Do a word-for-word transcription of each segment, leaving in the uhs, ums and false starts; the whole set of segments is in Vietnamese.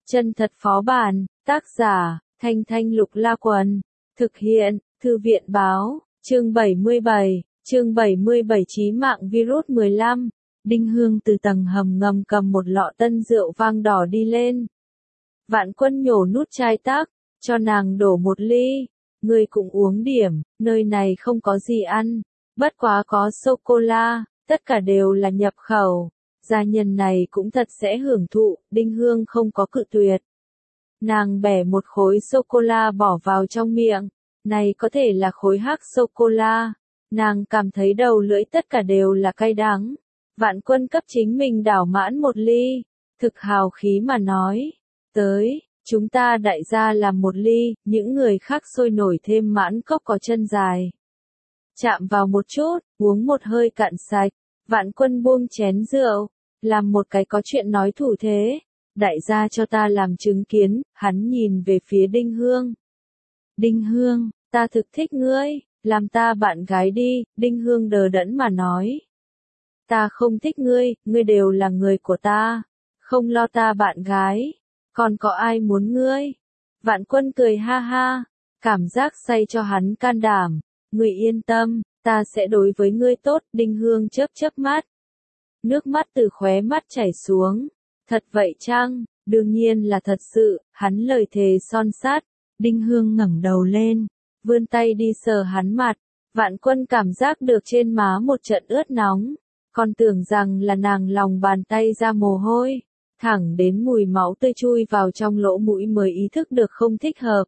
Chân thật phó bản, tác giả, Thanh Thanh Lục La Quần, thực hiện, Thư viện báo, chương bảy mươi bảy, chương bảy mươi bảy chí mạng virus mười lăm, Đinh Hương từ tầng hầm ngầm cầm một lọ tân rượu vang đỏ đi lên. Vạn Quân nhổ nút chai tắc, cho nàng đổ một ly, ngươi cũng uống điểm, nơi này không có gì ăn, bất quá có sô-cô-la, tất cả đều là nhập khẩu. Gia nhân này cũng thật sẽ hưởng thụ, Đinh Hương không có cự tuyệt. Nàng bẻ một khối sô-cô-la bỏ vào trong miệng, này có thể là khối hắc sô-cô-la. Nàng cảm thấy đầu lưỡi tất cả đều là cay đắng. Vạn Quân cấp chính mình đảo mãn một ly, thực hào khí mà nói, tới, chúng ta đại gia làm một ly, những người khác sôi nổi thêm mãn cốc có chân dài. Chạm vào một chút, uống một hơi cạn sạch, Vạn Quân buông chén rượu, làm một cái có chuyện nói thủ thế, đại gia cho ta làm chứng kiến, hắn nhìn về phía Đinh Hương. Đinh Hương, ta thực thích ngươi, làm ta bạn gái đi, Đinh Hương đờ đẫn mà nói. Ta không thích ngươi, ngươi đều là người của ta, không lo ta bạn gái, còn có ai muốn ngươi? Vạn Quân cười ha ha, cảm giác say cho hắn can đảm, ngươi yên tâm, ta sẽ đối với ngươi tốt, Đinh Hương chớp chớp mắt. Nước mắt từ khóe mắt chảy xuống. Thật vậy chăng? Đương nhiên là thật sự, hắn lời thề son sắt. Đinh Hương ngẩng đầu lên, vươn tay đi sờ hắn mặt. Vạn Quân cảm giác được trên má một trận ướt nóng, còn tưởng rằng là nàng lòng bàn tay ra mồ hôi, thẳng đến mùi máu tươi chui vào trong lỗ mũi mới ý thức được không thích hợp.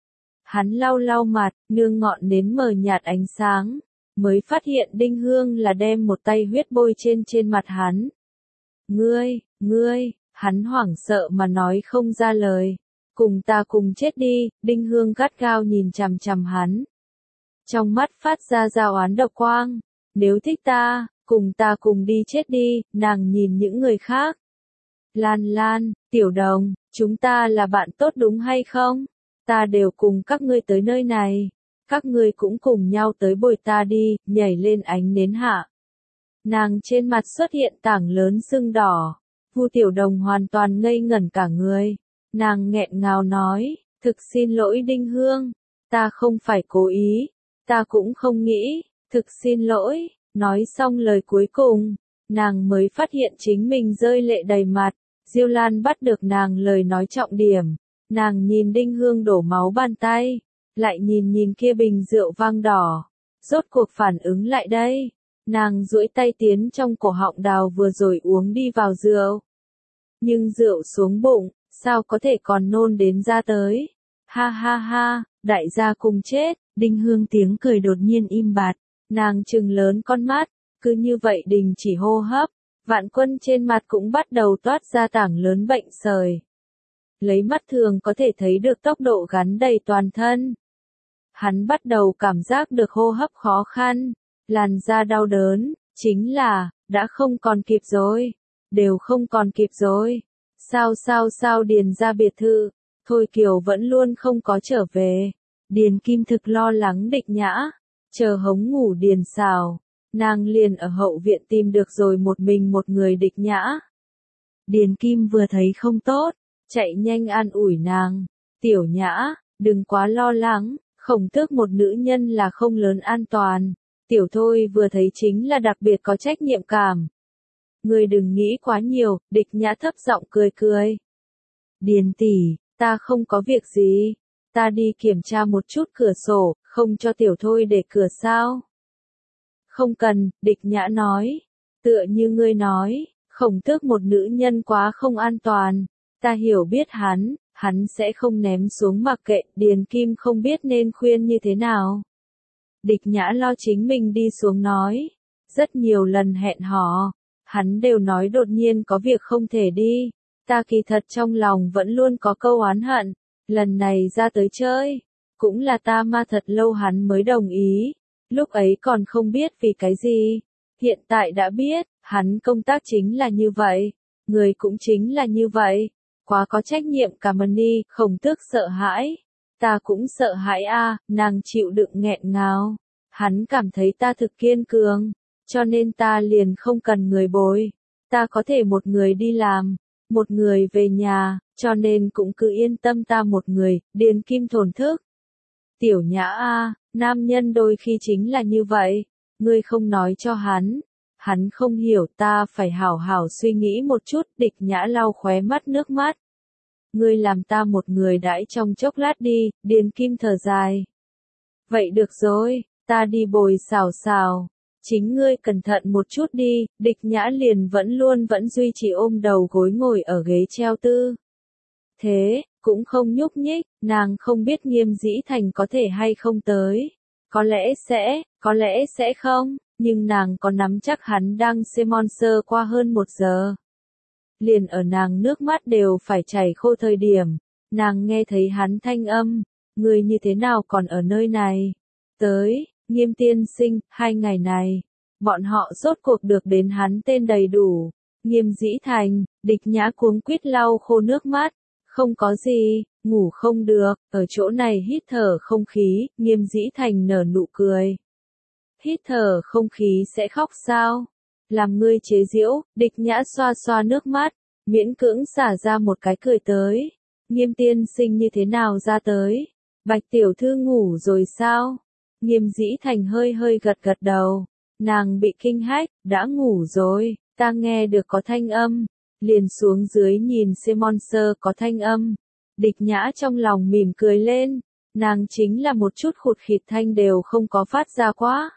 Hắn lau lau mặt, nương ngọn nến mờ nhạt ánh sáng, mới phát hiện Đinh Hương là đem một tay huyết bôi trên trên mặt hắn. Ngươi, ngươi, hắn hoảng sợ mà nói không ra lời. Cùng ta cùng chết đi, Đinh Hương gắt gao nhìn chằm chằm hắn. Trong mắt phát ra giao oán độc quang. Nếu thích ta, cùng ta cùng đi chết đi, nàng nhìn những người khác. Lan Lan, Tiểu Đồng, chúng ta là bạn tốt đúng hay không? Ta đều cùng các ngươi tới nơi này. Các ngươi cũng cùng nhau tới bồi ta đi, nhảy lên ánh nến hạ. Nàng trên mặt xuất hiện tảng lớn sưng đỏ. Vu Tiểu Đồng hoàn toàn ngây ngẩn cả người. Nàng nghẹn ngào nói, thực xin lỗi Đinh Hương, ta không phải cố ý, ta cũng không nghĩ, thực xin lỗi. Nói xong lời cuối cùng, nàng mới phát hiện chính mình rơi lệ đầy mặt. Diêu Lan bắt được nàng lời nói trọng điểm, nàng nhìn Đinh Hương đổ máu bàn tay, lại nhìn nhìn kia bình rượu vang đỏ, rốt cuộc phản ứng lại đây, nàng duỗi tay tiến trong cổ họng đào vừa rồi uống đi vào rượu. Nhưng rượu xuống bụng, sao có thể còn nôn đến ra tới? Ha ha ha, đại gia cùng chết. Đinh Hương tiếng cười đột nhiên im bặt, nàng trừng lớn con mắt, cứ như vậy đình chỉ hô hấp. Vạn Quân trên mặt cũng bắt đầu toát ra tảng lớn bệnh sởi. Lấy mắt thường có thể thấy được tốc độ gắn đầy toàn thân. Hắn bắt đầu cảm giác được hô hấp khó khăn, làn da đau đớn, chính là, đã không còn kịp rồi, đều không còn kịp rồi. Sao sao sao Điền ra biệt thự, Thôi Kiều vẫn luôn không có trở về. Điền Kim thực lo lắng Địch Nhã, chờ hống ngủ Điền Sào, nàng liền ở hậu viện tìm được rồi một mình một người Địch Nhã. Điền Kim vừa thấy không tốt, chạy nhanh an ủi nàng, Tiểu Nhã, đừng quá lo lắng, Khổng Tước một nữ nhân là không lớn an toàn, Tiểu Thôi vừa thấy chính là đặc biệt có trách nhiệm cảm. Ngươi đừng nghĩ quá nhiều, Địch Nhã thấp giọng cười cười. Điền tỷ, ta không có việc gì, ta đi kiểm tra một chút cửa sổ, không cho Tiểu Thôi để cửa sao? Không cần, Địch Nhã nói, tựa như ngươi nói, Khổng Tước một nữ nhân quá không an toàn, ta hiểu biết hắn, hắn sẽ không ném xuống mặc kệ. Điền Kim không biết nên khuyên như thế nào. Địch Nhã lo chính mình đi xuống nói, rất nhiều lần hẹn hò, hắn đều nói đột nhiên có việc không thể đi, ta kỳ thật trong lòng vẫn luôn có câu oán hận, lần này ra tới chơi, cũng là ta ma thật lâu hắn mới đồng ý, lúc ấy còn không biết vì cái gì, hiện tại đã biết, hắn công tác chính là như vậy, người cũng chính là như vậy, quá có trách nhiệm cảm ơn đi. Khổng Tước sợ hãi, ta cũng sợ hãi a, nàng chịu đựng nghẹn ngào, hắn cảm thấy ta thực kiên cường, cho nên ta liền không cần người bồi, ta có thể một người đi làm, một người về nhà, cho nên cũng cứ yên tâm ta một người, Điền Kim thổn thức. Tiểu Nhã a, nam nhân đôi khi chính là như vậy, ngươi không nói cho hắn, hắn không hiểu, ta phải hảo hảo suy nghĩ một chút. Địch Nhã lau khóe mắt nước mắt. Ngươi làm ta một người đãi trong chốc lát đi, Điền Kim thở dài. Vậy được rồi, ta đi bồi xào xào, chính ngươi cẩn thận một chút đi. Địch Nhã liền vẫn luôn vẫn duy trì ôm đầu gối ngồi ở ghế treo tư. Thế, cũng không nhúc nhích, nàng không biết Nghiêm Dĩ Thành có thể hay không tới. Có lẽ sẽ, có lẽ sẽ không, nhưng nàng có nắm chắc hắn đang sponsor qua hơn một giờ. Liền ở nàng nước mắt đều phải chảy khô thời điểm, nàng nghe thấy hắn thanh âm, người như thế nào còn ở nơi này? Tới, Nghiêm tiên sinh, hai ngày này, bọn họ rốt cuộc được đến hắn tên đầy đủ. Nghiêm Dĩ Thành, Địch Nhã cuống quýt lau khô nước mắt. Không có gì, ngủ không được, ở chỗ này hít thở không khí. Nghiêm Dĩ Thành nở nụ cười. Hít thở không khí sẽ khóc sao? Làm ngươi chế giễu. Địch Nhã xoa xoa nước mắt, miễn cưỡng xả ra một cái cười tới. Nghiêm tiên sinh như thế nào ra tới? Bạch tiểu thư ngủ rồi sao? Nghiêm Dĩ Thành hơi hơi gật gật đầu. Nàng bị kinh hách, đã ngủ rồi, ta nghe được có thanh âm. Liền xuống dưới nhìn sponsor có thanh âm. Địch Nhã trong lòng mỉm cười lên. Nàng chính là một chút khụt khịt thanh đều không có phát ra quá.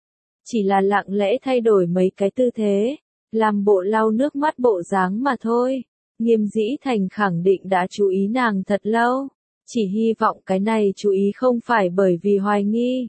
Chỉ là lặng lẽ thay đổi mấy cái tư thế, làm bộ lau nước mắt bộ dáng mà thôi. Nghiêm Dĩ Thành khẳng định đã chú ý nàng thật lâu. Chỉ hy vọng cái này chú ý không phải bởi vì hoài nghi.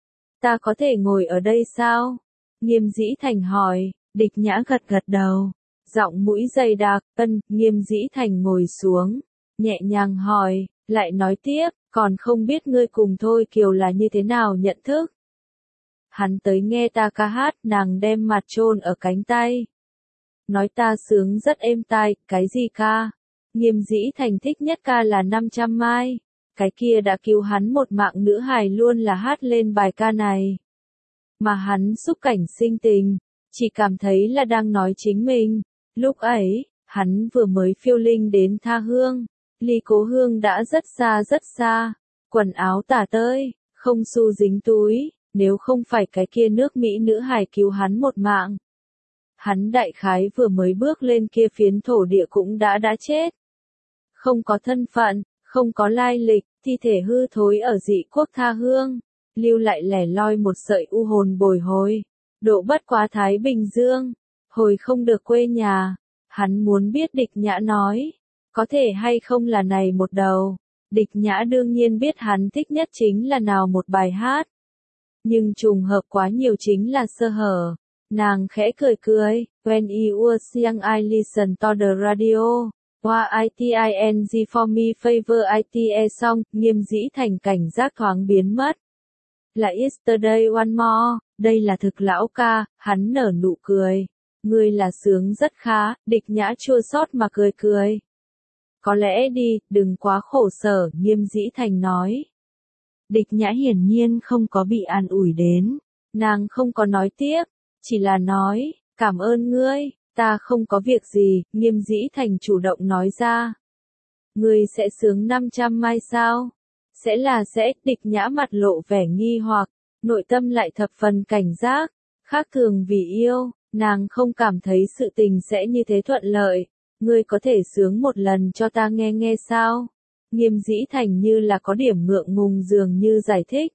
Ta có thể ngồi ở đây sao? Nghiêm Dĩ Thành hỏi. Địch Nhã gật gật đầu. Giọng mũi dày đặc, ân. Nghiêm Dĩ Thành ngồi xuống, nhẹ nhàng hỏi, lại nói tiếp, còn không biết ngươi cùng Thôi Kiều là như thế nào nhận thức. Hắn tới nghe ta ca hát, nàng đem mặt chôn ở cánh tay. Nói ta sướng rất êm tai, cái gì ca? Nghiêm Dĩ Thành thích nhất ca là năm trăm mai. Cái kia đã cứu hắn một mạng nữ hài luôn là hát lên bài ca này. Mà hắn xúc cảnh sinh tình, chỉ cảm thấy là đang nói chính mình. Lúc ấy, hắn vừa mới phiêu linh đến tha hương, ly cố hương đã rất xa rất xa, quần áo tả tơi, không xu dính túi, nếu không phải cái kia nước Mỹ nữ hài cứu hắn một mạng. Hắn đại khái vừa mới bước lên kia phiến thổ địa cũng đã đã chết. Không có thân phận, không có lai lịch, thi thể hư thối ở dị quốc tha hương, lưu lại lẻ loi một sợi u hồn bồi hồi, độ bất quá Thái Bình Dương. Hồi không được quê nhà, hắn muốn biết Địch Nhã nói, có thể hay không là này một đầu. Địch Nhã đương nhiên biết hắn thích nhất chính là nào một bài hát. Nhưng trùng hợp quá nhiều chính là sơ hở. Nàng khẽ cười cười, when you were young I listened to the radio, why I T I N G for me favor I T E song. Nghiêm Dĩ Thành cảnh giác thoáng biến mất. Là Yesterday One More, đây là thực lão ca, hắn nở nụ cười. Ngươi là sướng rất khá. Địch Nhã chua xót mà cười cười. Có lẽ đi, đừng quá khổ sở, Nghiêm Dĩ Thành nói. Địch Nhã hiển nhiên không có bị an ủi đến. Nàng không có nói tiếp, chỉ là nói, cảm ơn ngươi, ta không có việc gì. Nghiêm Dĩ Thành chủ động nói ra. Ngươi sẽ sướng năm trăm mai sao? Sẽ là sẽ. Địch Nhã mặt lộ vẻ nghi hoặc, nội tâm lại thập phần cảnh giác. Khác thường vì yêu, nàng không cảm thấy sự tình sẽ như thế thuận lợi. Ngươi có thể sướng một lần cho ta nghe nghe sao? Nghiêm Dĩ Thành như là có điểm ngượng ngùng dường như giải thích.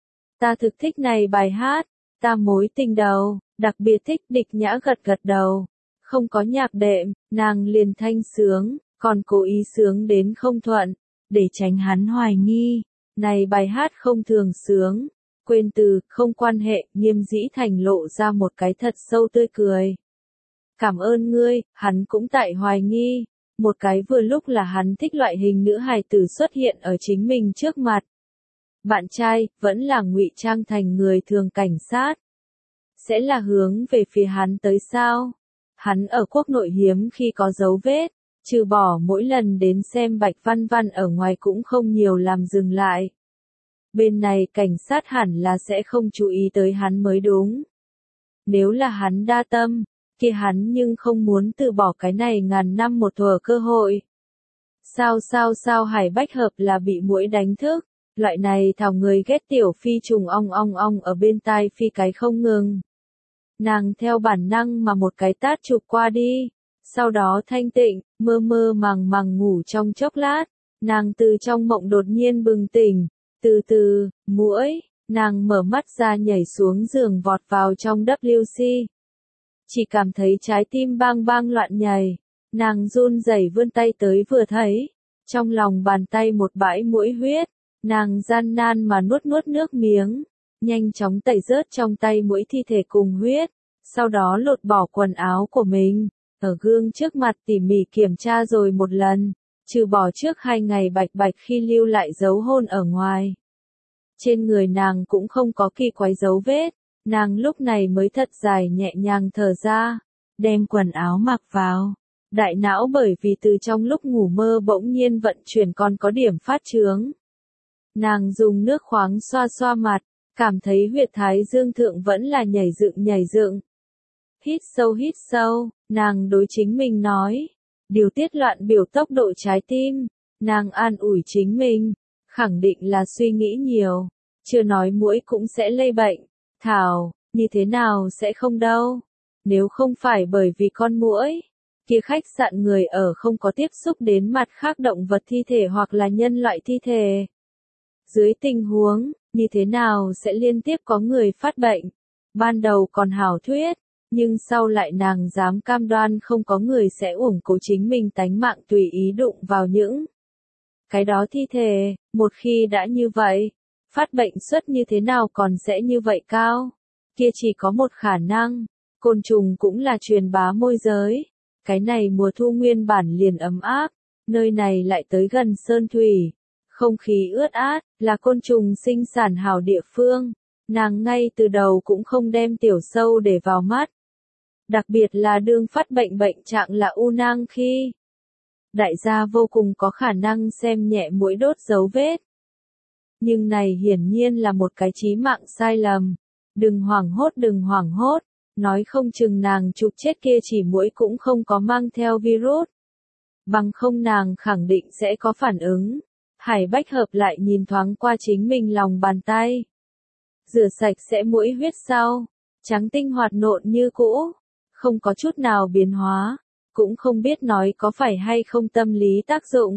Ta thực thích này bài hát, ta mối tình đầu, đặc biệt thích. Địch Nhã gật gật đầu. Không có nhạc đệm, nàng liền thanh sướng, còn cố ý sướng đến không thuận, để tránh hắn hoài nghi. Này bài hát không thường sướng. Quên từ, không quan hệ. Nghiêm Dĩ Thành lộ ra một cái thật sâu tươi cười. Cảm ơn ngươi. Hắn cũng tại hoài nghi. Một cái vừa lúc là hắn thích loại hình nữ hài tử xuất hiện ở chính mình trước mặt. Bạn trai, vẫn là ngụy trang thành người thường cảnh sát. Sẽ là hướng về phía hắn tới sao? Hắn ở quốc nội hiếm khi có dấu vết, trừ bỏ mỗi lần đến xem Bạch Văn Văn ở ngoài cũng không nhiều làm dừng lại. Bên này cảnh sát hẳn là sẽ không chú ý tới hắn mới đúng. Nếu là hắn đa tâm, kia hắn nhưng không muốn từ bỏ cái này ngàn năm một thuở cơ hội. Sao sao sao Hải Bách Hợp là bị muỗi đánh thức, loại này thảo người ghét tiểu phi trùng ong ong ong ở bên tai phi cái không ngừng. Nàng theo bản năng mà một cái tát chụp qua đi, sau đó thanh tịnh, mơ mơ màng màng ngủ trong chốc lát, nàng từ trong mộng đột nhiên bừng tỉnh, từ từ, muỗi, nàng mở mắt ra nhảy xuống giường vọt vào trong W C. Chỉ cảm thấy trái tim bang bang loạn nhảy, nàng run rẩy vươn tay tới vừa thấy, trong lòng bàn tay một bãi muỗi huyết, nàng gian nan mà nuốt nuốt nước miếng, nhanh chóng tẩy rớt trong tay muỗi thi thể cùng huyết, sau đó lột bỏ quần áo của mình, ở gương trước mặt tỉ mỉ kiểm tra rồi một lần, trừ bỏ trước hai ngày bạch bạch khi lưu lại dấu hôn ở ngoài. Trên người nàng cũng không có kỳ quái dấu vết, nàng lúc này mới thật dài nhẹ nhàng thở ra, đem quần áo mặc vào. Đại não bởi vì từ trong lúc ngủ mơ bỗng nhiên vận chuyển còn có điểm phát chướng. Nàng dùng nước khoáng xoa xoa mặt, cảm thấy huyệt thái dương thượng vẫn là nhảy dựng nhảy dựng. Hít sâu hít sâu, nàng đối chính mình nói, điều tiết loạn biểu tốc độ trái tim, nàng an ủi chính mình, khẳng định là suy nghĩ nhiều, chưa nói muỗi cũng sẽ lây bệnh, thảo, như thế nào sẽ không đâu, nếu không phải bởi vì con muỗi, kia khách sạn người ở không có tiếp xúc đến mặt khác động vật thi thể hoặc là nhân loại thi thể. Dưới tình huống, như thế nào sẽ liên tiếp có người phát bệnh, ban đầu còn hảo thuyết, nhưng sau lại nàng dám cam đoan không có người sẽ uổng cố chính mình tánh mạng tùy ý đụng vào những cái đó thi thể, một khi đã như vậy, phát bệnh suất như thế nào còn sẽ như vậy cao, kia chỉ có một khả năng, côn trùng cũng là truyền bá môi giới, cái này mùa thu nguyên bản liền ấm áp, nơi này lại tới gần sơn thủy, không khí ướt át, là côn trùng sinh sản hảo địa phương, nàng ngay từ đầu cũng không đem tiểu sâu để vào mắt. Đặc biệt là đương phát bệnh bệnh trạng là u nang khi đại gia vô cùng có khả năng xem nhẹ muỗi đốt dấu vết. Nhưng này hiển nhiên là một cái chí mạng sai lầm. Đừng hoảng hốt đừng hoảng hốt, nói không chừng nàng chụp chết kia chỉ muỗi cũng không có mang theo virus. Bằng không nàng khẳng định sẽ có phản ứng. Hải Bách Hợp lại nhìn thoáng qua chính mình lòng bàn tay. Rửa sạch sẽ muỗi huyết sau, trắng tinh hoạt nộn như cũ. Không có chút nào biến hóa, cũng không biết nói có phải hay không tâm lý tác dụng.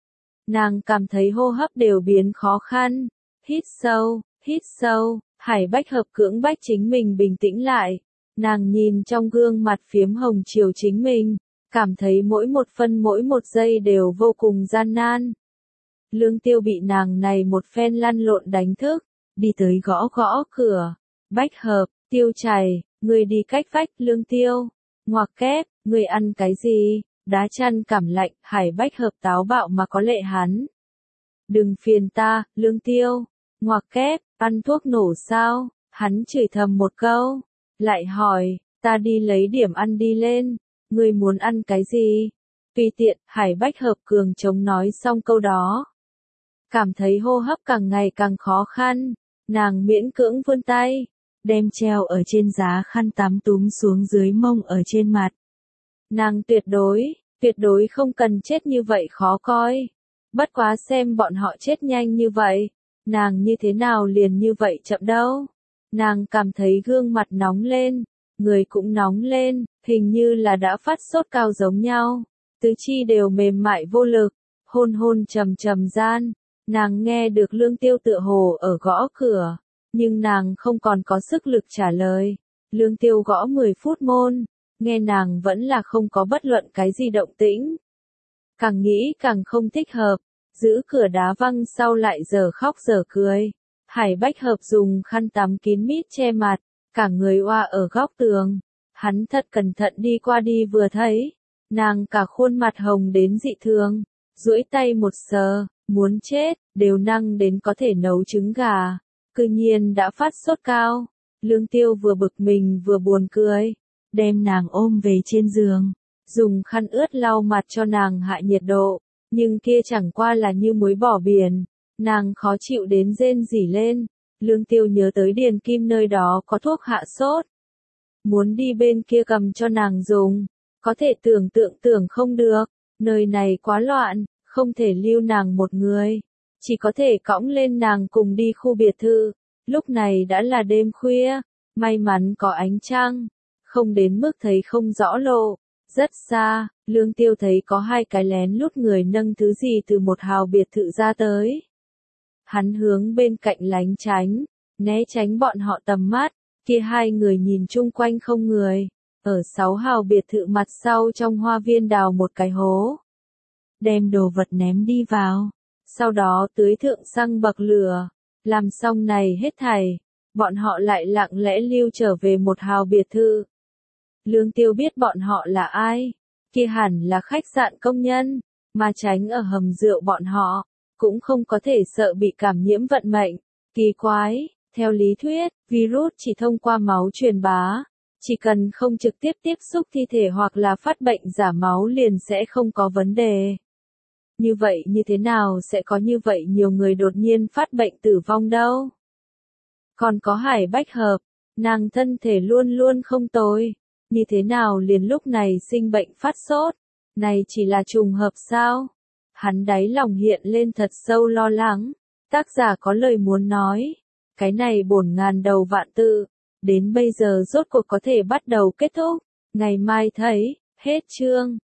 Nàng cảm thấy hô hấp đều biến khó khăn, hít sâu, hít sâu, Hải Bách Hợp cưỡng bách chính mình bình tĩnh lại. Nàng nhìn trong gương mặt phiếm hồng chiều chính mình, cảm thấy mỗi một phân mỗi một giây đều vô cùng gian nan. Lương Tiêu bị nàng này một phen lăn lộn đánh thức, đi tới gõ gõ cửa, Bách Hợp, Tiêu chảy. Người đi cách vách Lương Tiêu, ngoặc kép, người ăn cái gì, đá chăn cảm lạnh, Hải Bách Hợp táo bạo mà có lệ hắn. Đừng phiền ta, Lương Tiêu, ngoặc kép, ăn thuốc nổ sao, hắn chửi thầm một câu, lại hỏi, ta đi lấy điểm ăn đi lên, người muốn ăn cái gì, tùy tiện, Hải Bách Hợp cường chống nói xong câu đó. Cảm thấy hô hấp càng ngày càng khó khăn, nàng miễn cưỡng vươn tay. Đem treo ở trên giá khăn tắm túm xuống dưới mông ở trên mặt. Nàng tuyệt đối, tuyệt đối không cần chết như vậy khó coi. Bất quá xem bọn họ chết nhanh như vậy, nàng như thế nào liền như vậy chậm đâu. Nàng cảm thấy gương mặt nóng lên, người cũng nóng lên, hình như là đã phát sốt cao giống nhau. Tứ chi đều mềm mại vô lực, hôn hôn trầm trầm gian. Nàng nghe được Lương Tiêu tựa hồ ở gõ cửa. Nhưng nàng không còn có sức lực trả lời. Lương Tiêu gõ mười phút môn, nghe nàng vẫn là không có bất luận cái gì động tĩnh. Càng nghĩ càng không thích hợp, giữ cửa đá văng sau lại giờ khóc giờ cười. Hải Bách Hợp dùng khăn tắm kín mít che mặt, cả người oa ở góc tường. Hắn thật cẩn thận đi qua đi vừa thấy, nàng cả khuôn mặt hồng đến dị thường, duỗi tay một sờ, muốn chết, đều năng đến có thể nấu trứng gà. Cư nhiên đã phát sốt cao, Lương Tiêu vừa bực mình vừa buồn cười, đem nàng ôm về trên giường, dùng khăn ướt lau mặt cho nàng hạ nhiệt độ, nhưng kia chẳng qua là như muối bỏ biển, nàng khó chịu đến rên rỉ lên, Lương Tiêu nhớ tới Điền Kim nơi đó có thuốc hạ sốt, muốn đi bên kia cầm cho nàng dùng, có thể tưởng tượng tưởng không được, nơi này quá loạn, không thể lưu nàng một người, chỉ có thể cõng lên nàng cùng đi khu biệt thự. Lúc này đã là đêm khuya, may mắn có ánh trăng, không đến mức thấy không rõ lộ. Rất xa, Lương Tiêu thấy có hai cái lén lút người nâng thứ gì từ một hào biệt thự ra tới. Hắn hướng bên cạnh lánh tránh, né tránh bọn họ tầm mắt, kia hai người nhìn chung quanh không người, ở sáu hào biệt thự mặt sau trong hoa viên đào một cái hố. Đem đồ vật ném đi vào, sau đó tưới thượng xăng bậc lửa, làm xong này hết thảy, bọn họ lại lặng lẽ lưu trở về một hào biệt thự. Lương Tiêu biết bọn họ là ai, kia hẳn là khách sạn công nhân, mà tránh ở hầm rượu bọn họ, cũng không có thể sợ bị cảm nhiễm vận mệnh. Kỳ quái, theo lý thuyết, virus chỉ thông qua máu truyền bá, chỉ cần không trực tiếp tiếp xúc thi thể hoặc là phát bệnh giả máu liền sẽ không có vấn đề. Như vậy như thế nào sẽ có như vậy nhiều người đột nhiên phát bệnh tử vong đâu? Còn có Hải Bách Hợp, nàng thân thể luôn luôn không tồi, như thế nào liền lúc này sinh bệnh phát sốt? Này chỉ là trùng hợp sao? Hắn đáy lòng hiện lên thật sâu lo lắng. Tác giả có lời muốn nói, cái này bổn ngàn đầu vạn tự, đến bây giờ rốt cuộc có thể bắt đầu kết thúc. Ngày mai thấy, hết chương.